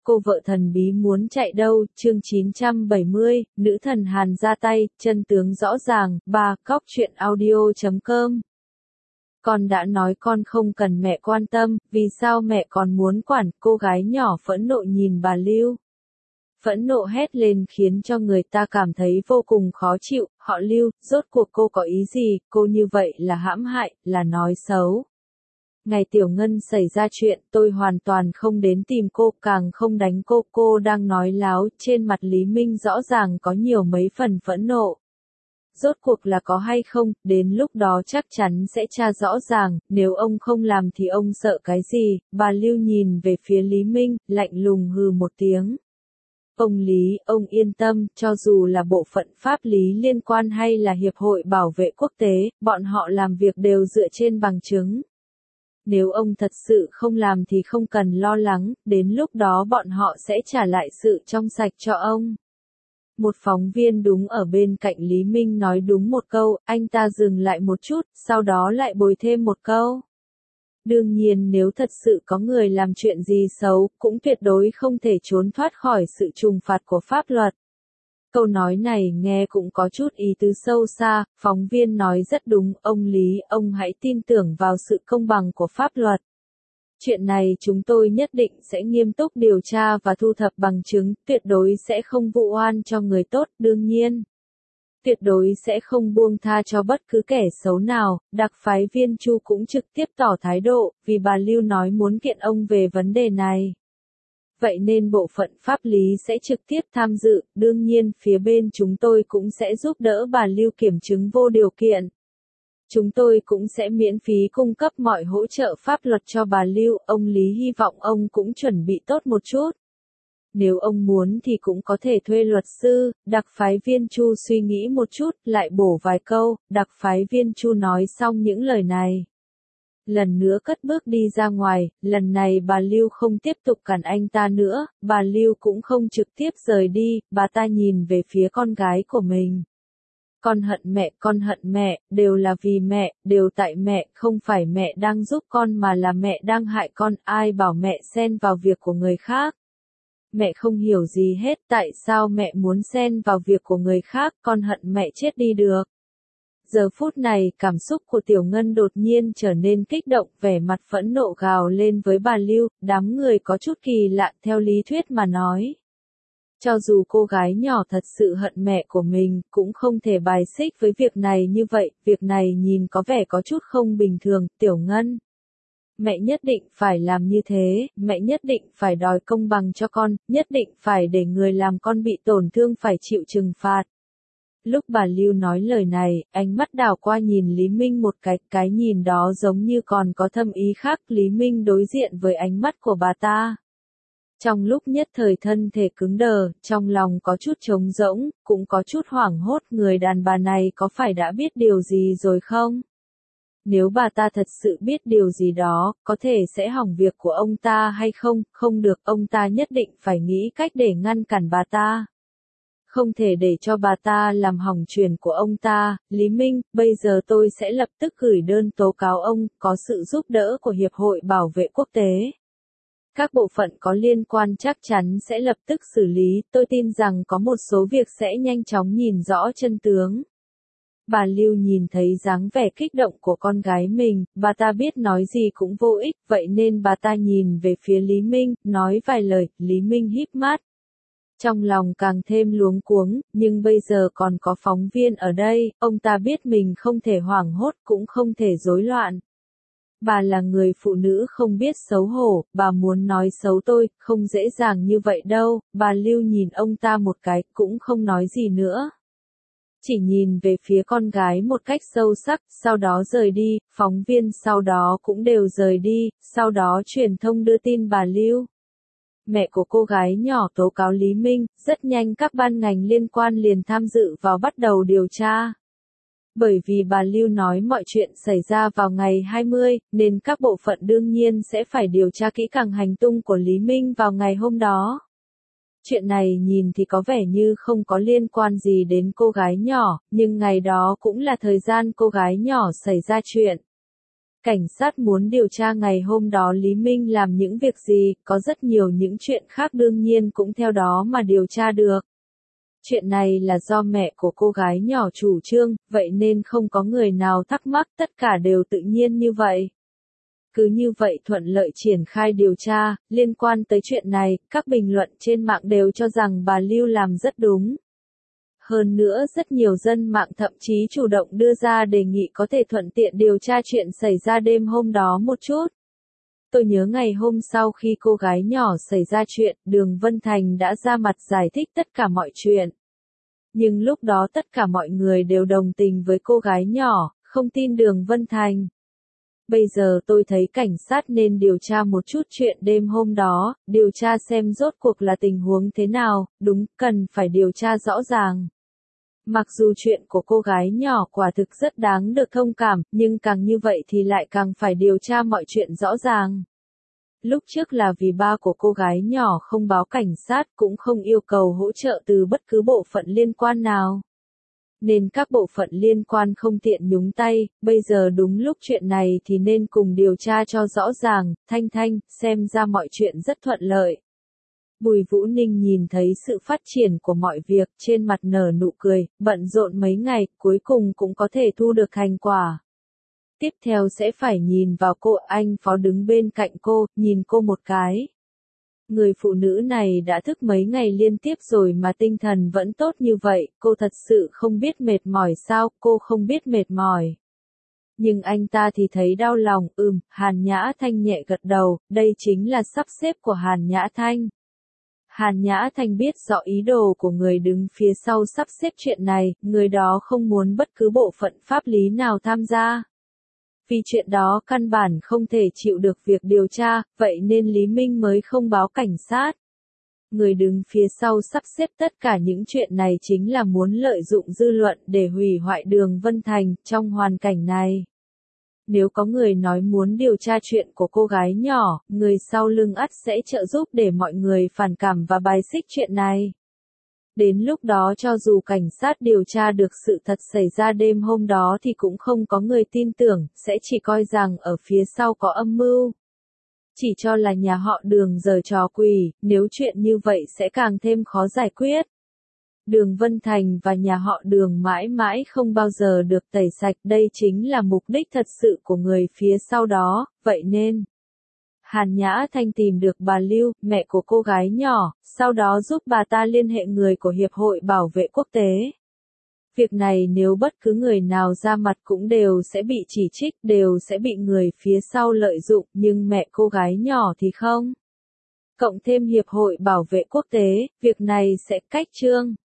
cô vợ thần bí muốn chạy đâu, chương 970, nữ thần Hàn ra tay, chân tướng rõ ràng, 3, cóc truyện audio.com. Con đã nói con không cần mẹ quan tâm, vì sao mẹ còn muốn quản, cô gái nhỏ phẫn nộ nhìn bà Lưu. Phẫn nộ hét lên khiến cho người ta cảm thấy vô cùng khó chịu, họ Lưu, rốt cuộc cô có ý gì, cô như vậy là hãm hại, là nói xấu. Ngày Tiểu Ngân xảy ra chuyện, tôi hoàn toàn không đến tìm cô, càng không đánh cô đang nói láo, trên mặt Lý Minh rõ ràng có nhiều mấy phần phẫn nộ. Rốt cuộc là có hay không, đến lúc đó chắc chắn sẽ tra rõ ràng, nếu ông không làm thì ông sợ cái gì, bà Lưu nhìn về phía Lý Minh, lạnh lùng hừ một tiếng. Ông Lý, ông yên tâm, cho dù là bộ phận pháp lý liên quan hay là Hiệp hội Bảo vệ Quốc tế, bọn họ làm việc đều dựa trên bằng chứng. Nếu ông thật sự không làm thì không cần lo lắng, đến lúc đó bọn họ sẽ trả lại sự trong sạch cho ông. Một phóng viên đúng ở bên cạnh Lý Minh nói đúng một câu, anh ta dừng lại một chút, sau đó lại bồi thêm một câu. Đương nhiên nếu thật sự có người làm chuyện gì xấu, cũng tuyệt đối không thể trốn thoát khỏi sự trừng phạt của pháp luật. Câu nói này nghe cũng có chút ý tứ sâu xa, phóng viên nói rất đúng, ông Lý, ông hãy tin tưởng vào sự công bằng của pháp luật. Chuyện này chúng tôi nhất định sẽ nghiêm túc điều tra và thu thập bằng chứng, tuyệt đối sẽ không vụ oan cho người tốt, đương nhiên. Tuyệt đối sẽ không buông tha cho bất cứ kẻ xấu nào, đặc phái viên Chu cũng trực tiếp tỏ thái độ, vì bà Lưu nói muốn kiện ông về vấn đề này. Vậy nên bộ phận pháp lý sẽ trực tiếp tham dự, đương nhiên phía bên chúng tôi cũng sẽ giúp đỡ bà Lưu kiểm chứng vô điều kiện. Chúng tôi cũng sẽ miễn phí cung cấp mọi hỗ trợ pháp luật cho bà Lưu, ông Lý hy vọng ông cũng chuẩn bị tốt một chút. Nếu ông muốn thì cũng có thể thuê luật sư, đặc phái viên Chu suy nghĩ một chút, lại bổ vài câu, đặc phái viên Chu nói xong những lời này. Lần nữa cất bước đi ra ngoài, lần này bà Lưu không tiếp tục cản anh ta nữa, bà Lưu cũng không trực tiếp rời đi, bà ta nhìn về phía con gái của mình. Con hận mẹ, đều là vì mẹ, đều tại mẹ, không phải mẹ đang giúp con mà là mẹ đang hại con, ai bảo mẹ xen vào việc của người khác. Mẹ không hiểu gì hết, tại sao mẹ muốn xen vào việc của người khác, con hận mẹ chết đi được. Giờ phút này, cảm xúc của Tiểu Ngân đột nhiên trở nên kích động, vẻ mặt phẫn nộ gào lên với bà Lưu, đám người có chút kỳ lạ theo lý thuyết mà nói. Cho dù cô gái nhỏ thật sự hận mẹ của mình, cũng không thể bài xích với việc này như vậy, việc này nhìn có vẻ có chút không bình thường, Tiểu Ngân. Mẹ nhất định phải làm như thế, mẹ nhất định phải đòi công bằng cho con, nhất định phải để người làm con bị tổn thương phải chịu trừng phạt. Lúc bà Lưu nói lời này, ánh mắt đảo qua nhìn Lý Minh một cái nhìn đó giống như còn có thâm ý khác, Lý Minh đối diện với ánh mắt của bà ta. Trong lúc nhất thời thân thể cứng đờ, trong lòng có chút trống rỗng, cũng có chút hoảng hốt, người đàn bà này có phải đã biết điều gì rồi không? Nếu bà ta thật sự biết điều gì đó, có thể sẽ hỏng việc của ông ta hay không, không được, ông ta nhất định phải nghĩ cách để ngăn cản bà ta. Không thể để cho bà ta làm hỏng chuyện của ông ta, Lý Minh, bây giờ tôi sẽ lập tức gửi đơn tố cáo ông, có sự giúp đỡ của Hiệp hội Bảo vệ Quốc tế. Các bộ phận có liên quan chắc chắn sẽ lập tức xử lý, tôi tin rằng có một số việc sẽ nhanh chóng nhìn rõ chân tướng. Bà Lưu nhìn thấy dáng vẻ kích động của con gái mình, bà ta biết nói gì cũng vô ích, vậy nên bà ta nhìn về phía Lý Minh, nói vài lời, Lý Minh híp mắt. Trong lòng càng thêm luống cuống, nhưng bây giờ còn có phóng viên ở đây, ông ta biết mình không thể hoảng hốt cũng không thể rối loạn. Bà là người phụ nữ không biết xấu hổ, bà muốn nói xấu tôi, không dễ dàng như vậy đâu, bà Lưu nhìn ông ta một cái, cũng không nói gì nữa. Chỉ nhìn về phía con gái một cách sâu sắc, sau đó rời đi, phóng viên sau đó cũng đều rời đi, sau đó truyền thông đưa tin bà Lưu. Mẹ của cô gái nhỏ tố cáo Lý Minh, rất nhanh các ban ngành liên quan liền tham dự vào bắt đầu điều tra. Bởi vì bà Lưu nói mọi chuyện xảy ra vào ngày 20, nên các bộ phận đương nhiên sẽ phải điều tra kỹ càng hành tung của Lý Minh vào ngày hôm đó. Chuyện này nhìn thì có vẻ như không có liên quan gì đến cô gái nhỏ, nhưng ngày đó cũng là thời gian cô gái nhỏ xảy ra chuyện. Cảnh sát muốn điều tra ngày hôm đó Lý Minh làm những việc gì, có rất nhiều những chuyện khác đương nhiên cũng theo đó mà điều tra được. Chuyện này là do mẹ của cô gái nhỏ chủ trương, vậy nên không có người nào thắc mắc, tất cả đều tự nhiên như vậy. Cứ như vậy thuận lợi triển khai điều tra, liên quan tới chuyện này, các bình luận trên mạng đều cho rằng bà Lưu làm rất đúng. Hơn nữa rất nhiều dân mạng thậm chí chủ động đưa ra đề nghị có thể thuận tiện điều tra chuyện xảy ra đêm hôm đó một chút. Tôi nhớ ngày hôm sau khi cô gái nhỏ xảy ra chuyện, Đường Vân Thành đã ra mặt giải thích tất cả mọi chuyện. Nhưng lúc đó tất cả mọi người đều đồng tình với cô gái nhỏ, không tin Đường Vân Thành. Bây giờ tôi thấy cảnh sát nên điều tra một chút chuyện đêm hôm đó, điều tra xem rốt cuộc là tình huống thế nào, đúng, cần phải điều tra rõ ràng. Mặc dù chuyện của cô gái nhỏ quả thực rất đáng được thông cảm, nhưng càng như vậy thì lại càng phải điều tra mọi chuyện rõ ràng. Lúc trước là vì ba của cô gái nhỏ không báo cảnh sát cũng không yêu cầu hỗ trợ từ bất cứ bộ phận liên quan nào. Nên các bộ phận liên quan không tiện nhúng tay, bây giờ đúng lúc chuyện này thì nên cùng điều tra cho rõ ràng, Thanh, xem ra mọi chuyện rất thuận lợi. Bùi Vũ Ninh nhìn thấy sự phát triển của mọi việc, trên mặt nở nụ cười, bận rộn mấy ngày, cuối cùng cũng có thể thu được thành quả. Tiếp theo sẽ phải nhìn vào cô, anh Phó đứng bên cạnh cô, nhìn cô một cái. Người phụ nữ này đã thức mấy ngày liên tiếp rồi mà tinh thần vẫn tốt như vậy, cô thật sự không biết mệt mỏi sao, cô không biết mệt mỏi. Nhưng anh ta thì thấy đau lòng, Hàn Nhã Thanh nhẹ gật đầu, đây chính là sắp xếp của Hàn Nhã Thanh. Hàn Nhã Thanh biết rõ ý đồ của người đứng phía sau sắp xếp chuyện này, người đó không muốn bất cứ bộ phận pháp lý nào tham gia. Vì chuyện đó căn bản không thể chịu được việc điều tra, vậy nên Lý Minh mới không báo cảnh sát. Người đứng phía sau sắp xếp tất cả những chuyện này chính là muốn lợi dụng dư luận để hủy hoại Đường Vân Thành, trong hoàn cảnh này. Nếu có người nói muốn điều tra chuyện của cô gái nhỏ, người sau lưng ắt sẽ trợ giúp để mọi người phản cảm và bài xích chuyện này. Đến lúc đó cho dù cảnh sát điều tra được sự thật xảy ra đêm hôm đó thì cũng không có người tin tưởng, sẽ chỉ coi rằng ở phía sau có âm mưu. Chỉ cho là nhà họ Đường giở trò quỷ, nếu chuyện như vậy sẽ càng thêm khó giải quyết. Đường Vân Thành và nhà họ Đường mãi mãi không bao giờ được tẩy sạch, đây chính là mục đích thật sự của người phía sau đó, vậy nên Hàn Nhã Thanh tìm được bà Lưu, mẹ của cô gái nhỏ, sau đó giúp bà ta liên hệ người của Hiệp hội Bảo vệ Quốc tế. Việc này nếu bất cứ người nào ra mặt cũng đều sẽ bị chỉ trích, đều sẽ bị người phía sau lợi dụng, nhưng mẹ cô gái nhỏ thì không. Cộng thêm Hiệp hội Bảo vệ Quốc tế, việc này sẽ cách trương.